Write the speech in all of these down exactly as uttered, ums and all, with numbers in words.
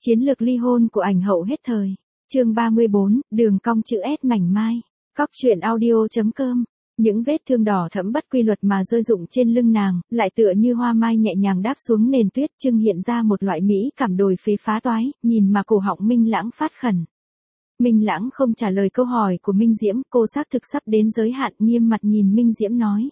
Chiến lược ly hôn của ảnh hậu hết thời. Chương ba mươi bốn, đường cong chữ S mảnh mai. Cóc truyện audio.com. Những vết thương đỏ thẫm bất quy luật mà rơi rụng trên lưng nàng, lại tựa như hoa mai nhẹ nhàng đáp xuống nền tuyết, trưng hiện ra một loại mỹ cảm đồi phế phá toái, nhìn mà cổ họng Minh Lãng phát khẩn. Minh Lãng không trả lời câu hỏi của Minh Diễm, cô xác thực sắp đến giới hạn, nghiêm mặt nhìn Minh Diễm nói.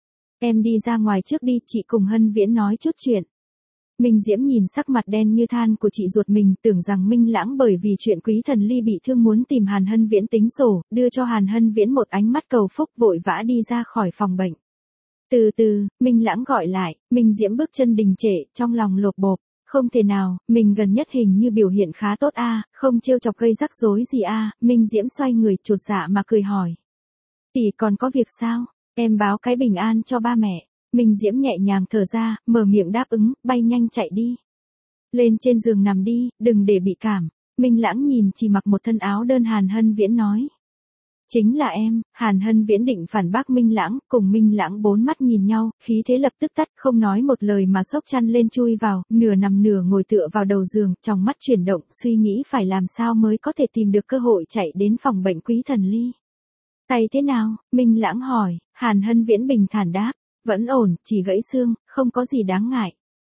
Em đi ra ngoài trước đi, chị cùng Hân Viễn nói chút chuyện. Minh Diễm nhìn sắc mặt đen như than của chị ruột mình, tưởng rằng Minh Lãng bởi vì chuyện Quý Thần Ly bị thương muốn tìm Hàn Hân Viễn tính sổ, đưa cho Hàn Hân Viễn một ánh mắt cầu phúc, vội vã đi ra khỏi phòng bệnh. Từ từ, Minh Lãng gọi lại, Minh Diễm bước chân đình trệ, trong lòng lột bộp, không thể nào, mình gần nhất hình như biểu hiện khá tốt a, không trêu chọc gây rắc rối gì a. Minh Diễm xoay người chột dạ mà cười hỏi. Tỷ còn có việc sao? Em báo cái bình an cho ba mẹ. Minh Diễm nhẹ nhàng thở ra, mở miệng đáp ứng, bay nhanh chạy đi. Lên trên giường nằm đi, đừng để bị cảm. Minh Lãng nhìn chỉ mặc một thân áo đơn Hàn Hân Viễn nói. Chính là em. Hàn Hân Viễn định phản bác Minh Lãng, cùng Minh Lãng bốn mắt nhìn nhau, khí thế lập tức tắt, không nói một lời mà xốc chăn lên chui vào, nửa nằm nửa ngồi tựa vào đầu giường, trong mắt chuyển động, suy nghĩ phải làm sao mới có thể tìm được cơ hội chạy đến phòng bệnh Quý Thần Ly. Tay thế nào? Minh Lãng hỏi. Hàn Hân Viễn bình thản đáp. Vẫn ổn, chỉ gãy xương, không có gì đáng ngại.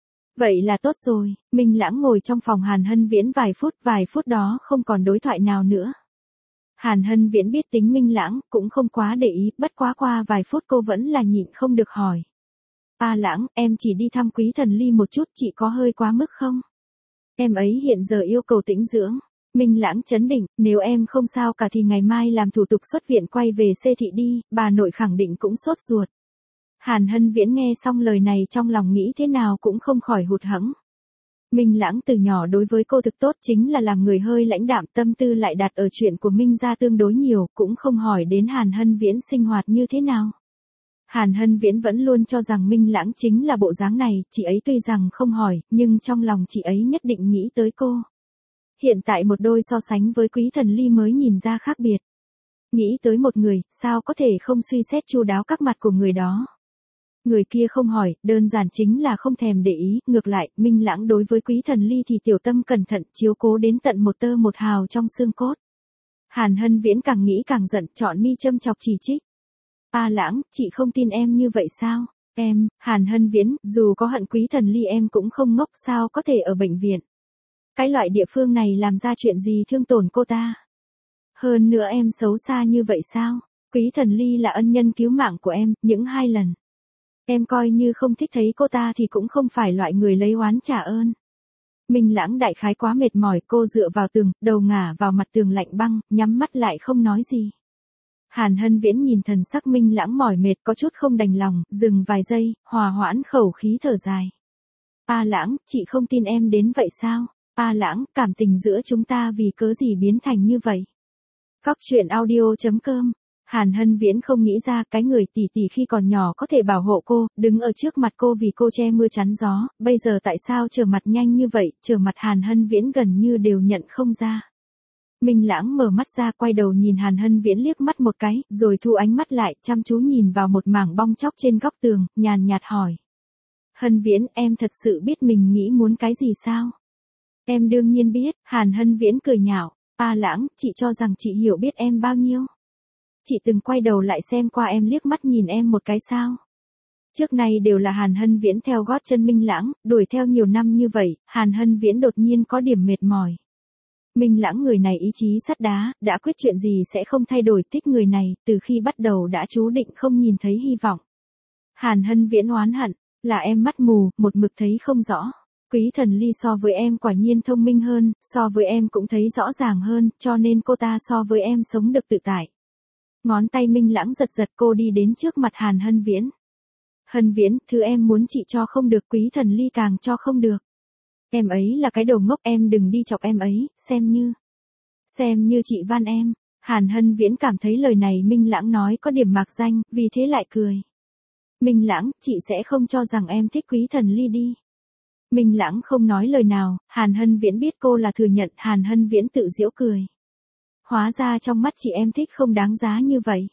Vậy là tốt rồi. Minh Lãng ngồi trong phòng Hàn Hân Viễn vài phút, vài phút đó không còn đối thoại nào nữa. Hàn Hân Viễn biết tính Minh Lãng, cũng không quá để ý, bất quá qua vài phút cô vẫn là nhịn không được hỏi. A Lãng, em chỉ đi thăm Quý Thần Ly một chút, chị có hơi quá mức không? Em ấy hiện giờ yêu cầu tĩnh dưỡng. Minh Lãng chấn định, nếu em không sao cả thì ngày mai làm thủ tục xuất viện quay về xê thị đi, bà nội khẳng định cũng sốt ruột. Hàn Hân Viễn nghe xong lời này trong lòng nghĩ thế nào cũng không khỏi hụt hẫng. Minh Lãng từ nhỏ đối với cô thực tốt, chính là làm người hơi lãnh đạm, tâm tư lại đặt ở chuyện của Minh gia tương đối nhiều, cũng không hỏi đến Hàn Hân Viễn sinh hoạt như thế nào. Hàn Hân Viễn vẫn luôn cho rằng Minh Lãng chính là bộ dáng này, chị ấy tuy rằng không hỏi, nhưng trong lòng chị ấy nhất định nghĩ tới cô. Hiện tại một đôi so sánh với Quý Thần Ly mới nhìn ra khác biệt. Nghĩ tới một người, sao có thể không suy xét chu đáo các mặt của người đó. Người kia không hỏi, đơn giản chính là không thèm để ý, ngược lại, Minh Lãng đối với Quý Thần Ly thì tiểu tâm cẩn thận, chiếu cố đến tận một tơ một hào trong xương cốt. Hàn Hân Viễn càng nghĩ càng giận, chọn mi châm chọc chỉ trích. A Lãng, chị không tin em như vậy sao? Em, Hàn Hân Viễn, dù có hận Quý Thần Ly em cũng không ngốc, sao có thể ở bệnh viện. Cái loại địa phương này làm ra chuyện gì thương tổn cô ta? Hơn nữa em xấu xa như vậy sao? Quý Thần Ly là ân nhân cứu mạng của em, những hai lần. Em coi như không thích thấy cô ta thì cũng không phải loại người lấy oán trả ơn. Minh Lãng đại khái quá mệt mỏi, cô dựa vào tường, đầu ngả vào mặt tường lạnh băng, nhắm mắt lại không nói gì. Hàn Hân Viễn nhìn thần sắc Minh Lãng mỏi mệt, có chút không đành lòng, dừng vài giây, hòa hoãn khẩu khí thở dài. A Lãng, chị không tin em đến vậy sao? A Lãng, cảm tình giữa chúng ta vì cớ gì biến thành như vậy? Cóc truyện audio.com. Hàn Hân Viễn không nghĩ ra cái người tỷ tỷ khi còn nhỏ có thể bảo hộ cô, đứng ở trước mặt cô vì cô che mưa chắn gió, bây giờ tại sao trở mặt nhanh như vậy, trở mặt Hàn Hân Viễn gần như đều nhận không ra. Minh Lãng mở mắt ra, quay đầu nhìn Hàn Hân Viễn liếc mắt một cái, rồi thu ánh mắt lại, chăm chú nhìn vào một mảng bong chóc trên góc tường, nhàn nhạt hỏi. Hân Viễn, em thật sự biết mình nghĩ muốn cái gì sao? Em đương nhiên biết. Hàn Hân Viễn cười nhạo. A Lãng, chị cho rằng chị hiểu biết em bao nhiêu? Chị từng quay đầu lại xem qua em liếc mắt nhìn em một cái sao? Trước nay đều là Hàn Hân Viễn theo gót chân Minh Lãng, đuổi theo nhiều năm như vậy, Hàn Hân Viễn đột nhiên có điểm mệt mỏi. Minh Lãng người này ý chí sắt đá, đã quyết chuyện gì sẽ không thay đổi, thích người này, từ khi bắt đầu đã chú định không nhìn thấy hy vọng. Hàn Hân Viễn oán hận, là em mắt mù, một mực thấy không rõ. Quý Thần Ly so với em quả nhiên thông minh hơn, so với em cũng thấy rõ ràng hơn, cho nên cô ta so với em sống được tự tại. Ngón tay Minh Lãng giật giật, cô đi đến trước mặt Hàn Hân Viễn. Hân Viễn, thứ em muốn chị cho không được, Quý Thần Ly càng cho không được. Em ấy là cái đồ ngốc, em đừng đi chọc em ấy, xem như. Xem như chị van em. Hàn Hân Viễn cảm thấy lời này Minh Lãng nói có điểm mạc danh, vì thế lại cười. Minh Lãng, chị sẽ không cho rằng em thích Quý Thần Ly đi. Minh Lãng không nói lời nào, Hàn Hân Viễn biết cô là thừa nhận, Hàn Hân Viễn tự giễu cười. Hóa ra trong mắt chị em thích không đáng giá như vậy.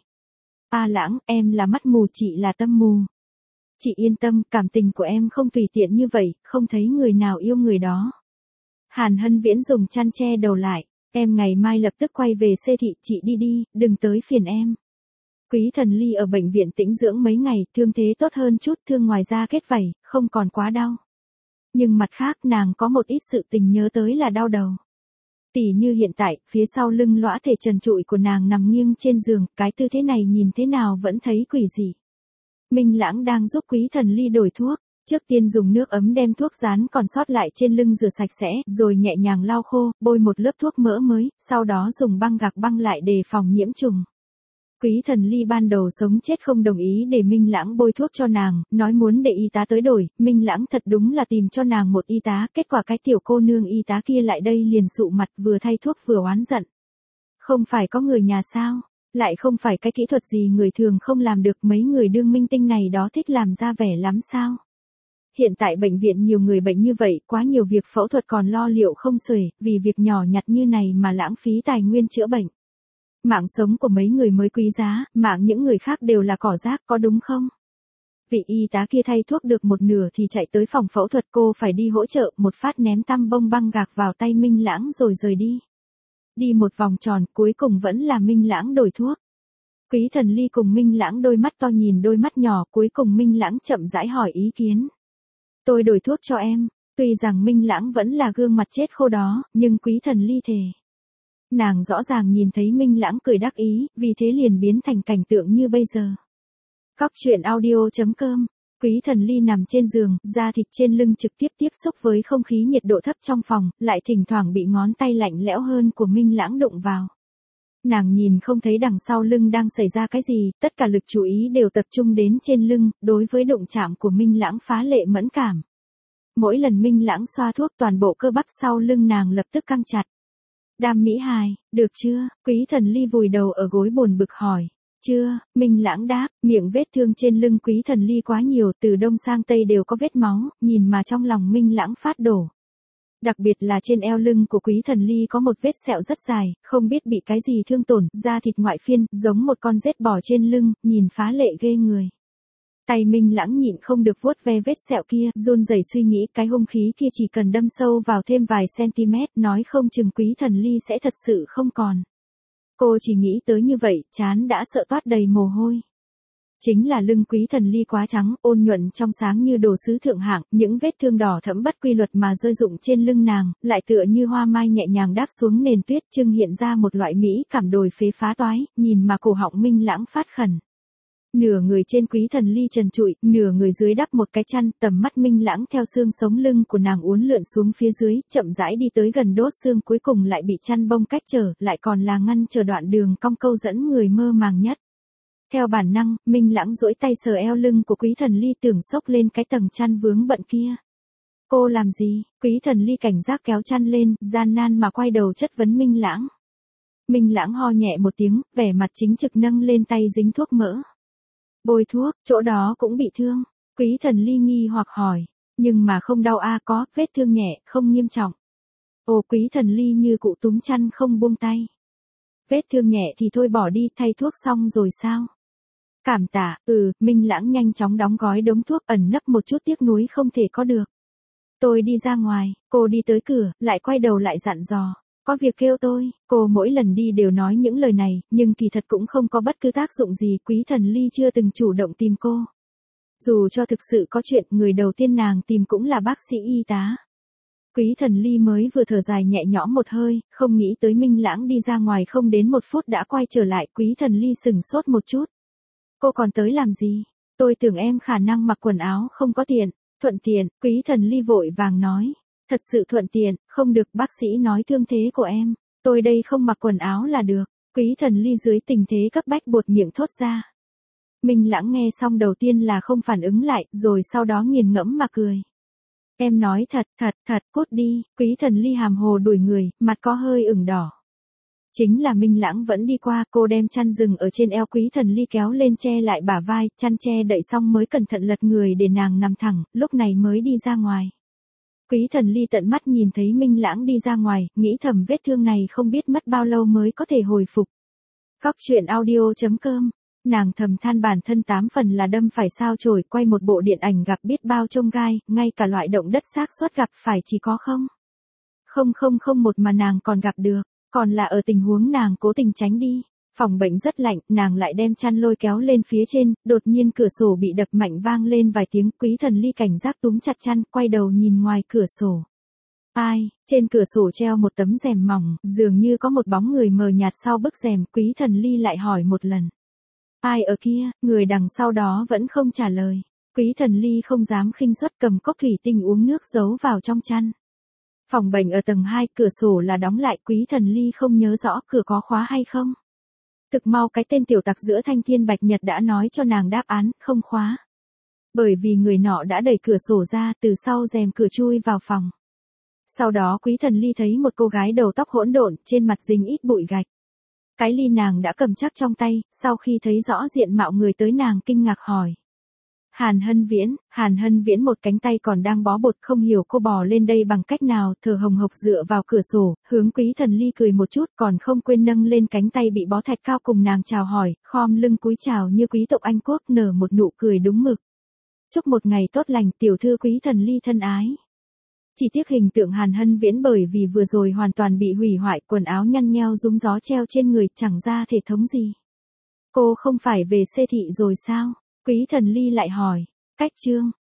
A Lãng, em là mắt mù, chị là tâm mù. Chị yên tâm, cảm tình của em không tùy tiện như vậy, không thấy người nào yêu người đó. Hàn Hân Viễn dùng chăn che đầu lại. Em ngày mai lập tức quay về xê thị, chị đi đi, đừng tới phiền em. Quý Thần Ly ở bệnh viện tĩnh dưỡng mấy ngày, thương thế tốt hơn chút, thương ngoài da kết vảy, không còn quá đau. Nhưng mặt khác nàng có một ít sự tình nhớ tới là đau đầu. Tỉ như hiện tại, phía sau lưng lõa thể trần trụi của nàng nằm nghiêng trên giường, cái tư thế này nhìn thế nào vẫn thấy quỷ dị. Minh Lãng đang giúp Quý Thần Ly đổi thuốc. Trước tiên dùng nước ấm đem thuốc dán còn sót lại trên lưng rửa sạch sẽ, rồi nhẹ nhàng lau khô, bôi một lớp thuốc mỡ mới, sau đó dùng băng gạc băng lại đề phòng nhiễm trùng. Quý Thần Ly ban đầu sống chết không đồng ý để Minh Lãng bôi thuốc cho nàng, nói muốn để y tá tới đổi, Minh Lãng thật đúng là tìm cho nàng một y tá, kết quả cái tiểu cô nương y tá kia lại đây liền sụ mặt vừa thay thuốc vừa oán giận. Không phải có người nhà sao? Lại không phải cái kỹ thuật gì người thường không làm được, mấy người đương minh tinh này đó thích làm ra vẻ lắm sao? Hiện tại bệnh viện nhiều người bệnh như vậy, quá nhiều việc phẫu thuật còn lo liệu không xuể, vì việc nhỏ nhặt như này mà lãng phí tài nguyên chữa bệnh. Mạng sống của mấy người mới quý giá, mạng những người khác đều là cỏ rác, có đúng không? Vị y tá kia thay thuốc được một nửa thì chạy tới phòng phẫu thuật, cô phải đi hỗ trợ, một phát ném tăm bông băng gạc vào tay Minh Lãng rồi rời đi. Đi một vòng tròn, cuối cùng vẫn là Minh Lãng đổi thuốc. Quý Thần Ly cùng Minh Lãng đôi mắt to nhìn đôi mắt nhỏ, cuối cùng Minh Lãng chậm rãi hỏi ý kiến. Tôi đổi thuốc cho em. Tuy rằng Minh Lãng vẫn là gương mặt chết khô đó, nhưng Quý Thần Ly thề. Nàng rõ ràng nhìn thấy Minh Lãng cười đắc ý, vì thế liền biến thành cảnh tượng như bây giờ. Cóc truyện audio chấm com. Quý Thần Ly nằm trên giường, da thịt trên lưng trực tiếp tiếp xúc với không khí nhiệt độ thấp trong phòng, lại thỉnh thoảng bị ngón tay lạnh lẽo hơn của Minh Lãng đụng vào. Nàng nhìn không thấy đằng sau lưng đang xảy ra cái gì, tất cả lực chú ý đều tập trung đến trên lưng, đối với đụng chạm của Minh Lãng phá lệ mẫn cảm. Mỗi lần Minh Lãng xoa thuốc toàn bộ cơ bắp sau lưng nàng lập tức căng chặt. Đam Mỹ Hài, được chưa? Quý Thần Ly vùi đầu ở gối buồn bực hỏi. Chưa, Minh Lãng đáp, miệng vết thương trên lưng Quý Thần Ly quá nhiều, từ đông sang tây đều có vết máu, nhìn mà trong lòng Minh Lãng phát đổ. Đặc biệt là trên eo lưng của Quý Thần Ly có một vết sẹo rất dài, không biết bị cái gì thương tổn, da thịt ngoại phiên, giống một con rết bò trên lưng, nhìn phá lệ ghê người. Tay Minh Lãng nhịn không được vuốt ve vết sẹo kia, run rẩy suy nghĩ cái hung khí kia chỉ cần đâm sâu vào thêm vài cm, nói không chừng Quý Thần Ly sẽ thật sự không còn. Cô chỉ nghĩ tới như vậy, trán đã sợ toát đầy mồ hôi. Chính là lưng Quý Thần Ly quá trắng, ôn nhuận trong sáng như đồ sứ thượng hạng, những vết thương đỏ thẫm bất quy luật mà rơi rụng trên lưng nàng, lại tựa như hoa mai nhẹ nhàng đáp xuống nền tuyết, trưng hiện ra một loại mỹ cảm đồi phế phá toái, nhìn mà cổ họng Minh Lãng phát khẩn. Nửa người trên Quý Thần Ly trần trụi, nửa người dưới đắp một cái chăn, tầm mắt Minh Lãng theo xương sống lưng của nàng uốn lượn xuống phía dưới, chậm rãi đi tới gần đốt xương, cuối cùng lại bị chăn bông cách trở, lại còn là ngăn trở đoạn đường cong câu dẫn người mơ màng nhất. Theo bản năng, Minh Lãng duỗi tay sờ eo lưng của Quý Thần Ly tưởng xốc lên cái tầng chăn vướng bận kia. Cô làm gì? Quý Thần Ly cảnh giác kéo chăn lên, gian nan mà quay đầu chất vấn Minh Lãng. Minh Lãng ho nhẹ một tiếng, vẻ mặt chính trực nâng lên tay dính thuốc mỡ. Bôi thuốc, chỗ đó cũng bị thương. Quý Thần Ly nghi hoặc hỏi. Nhưng mà không đau a à, có, vết thương nhẹ, không nghiêm trọng. Ồ, Quý Thần Ly như cụ túm chăn không buông tay. Vết thương nhẹ thì thôi bỏ đi, thay thuốc xong rồi sao? Cảm tạ, ừ, Minh Lãng nhanh chóng đóng gói đống thuốc, ẩn nấp một chút tiếc nuối không thể có được. Tôi đi ra ngoài, cô đi tới cửa, lại quay đầu lại dặn dò. Có việc kêu tôi, cô mỗi lần đi đều nói những lời này, nhưng kỳ thật cũng không có bất cứ tác dụng gì, Quý Thần Ly chưa từng chủ động tìm cô. Dù cho thực sự có chuyện, người đầu tiên nàng tìm cũng là bác sĩ y tá. Quý Thần Ly mới vừa thở dài nhẹ nhõm một hơi, không nghĩ tới Minh Lãng đi ra ngoài không đến một phút đã quay trở lại, Quý Thần Ly sừng sốt một chút. Cô còn tới làm gì? Tôi tưởng em khả năng mặc quần áo không có tiện. Thuận tiện, Quý Thần Ly vội vàng nói. Thật sự thuận tiện, không được, bác sĩ nói thương thế của em. Tôi đây không mặc quần áo là được. Quý Thần Ly dưới tình thế cấp bách buột miệng thốt ra. Minh Lãng nghe xong đầu tiên là không phản ứng lại, rồi sau đó nghiền ngẫm mà cười. Em nói thật, thật, thật, cút đi. Quý Thần Ly hàm hồ đuổi người, mặt có hơi ửng đỏ. Chính là Minh Lãng vẫn đi qua, cô đem chăn dừng ở trên eo Quý Thần Ly kéo lên che lại bả vai, chăn che đậy xong mới cẩn thận lật người để nàng nằm thẳng, lúc này mới đi ra ngoài. Quý Thần Ly tận mắt nhìn thấy Minh Lãng đi ra ngoài, nghĩ thầm vết thương này không biết mất bao lâu mới có thể hồi phục. Cóc truyện audio chấm com. Nàng thầm than bản thân tám phần là đâm phải sao chổi, quay một bộ điện ảnh gặp biết bao chông gai, ngay cả loại động đất xác suất gặp phải chỉ có không. Không không không một mà nàng còn gặp được, còn là ở tình huống nàng cố tình tránh đi. Phòng bệnh rất lạnh, nàng lại đem chăn lôi kéo lên phía trên, đột nhiên cửa sổ bị đập mạnh vang lên vài tiếng, Quý Thần Ly cảnh giác túm chặt chăn, quay đầu nhìn ngoài cửa sổ. Ai, trên cửa sổ treo một tấm rèm mỏng, dường như có một bóng người mờ nhạt sau bức rèm, Quý Thần Ly lại hỏi một lần. Ai ở kia, người đằng sau đó vẫn không trả lời. Quý Thần Ly không dám khinh suất, cầm cốc thủy tinh uống nước giấu vào trong chăn. Phòng bệnh ở tầng hai, cửa sổ là đóng lại, Quý Thần Ly không nhớ rõ cửa có khóa hay không. Thực mau cái tên tiểu tặc giữa Thanh Thiên Bạch Nhật đã nói cho nàng đáp án, không khóa. Bởi vì người nọ đã đẩy cửa sổ ra, từ sau rèm cửa chui vào phòng. Sau đó Quý Thần Ly thấy một cô gái đầu tóc hỗn độn, trên mặt dính ít bụi gạch. Cái ly nàng đã cầm chắc trong tay, sau khi thấy rõ diện mạo người tới nàng kinh ngạc hỏi. Hàn Hân Viễn, Hàn Hân Viễn một cánh tay còn đang bó bột, không hiểu cô bò lên đây bằng cách nào, thở hồng hộc dựa vào cửa sổ, hướng Quý Thần Ly cười một chút, còn không quên nâng lên cánh tay bị bó thạch cao cùng nàng chào hỏi, khom lưng cúi chào như quý tộc Anh quốc, nở một nụ cười đúng mực. Chúc một ngày tốt lành, tiểu thư Quý Thần Ly thân ái. Chỉ tiếc hình tượng Hàn Hân Viễn bởi vì vừa rồi hoàn toàn bị hủy hoại, quần áo nhăn nheo rúng gió treo trên người, chẳng ra thể thống gì. Cô không phải về xê thị rồi sao? Quý Thần Ly lại hỏi. Cách chương.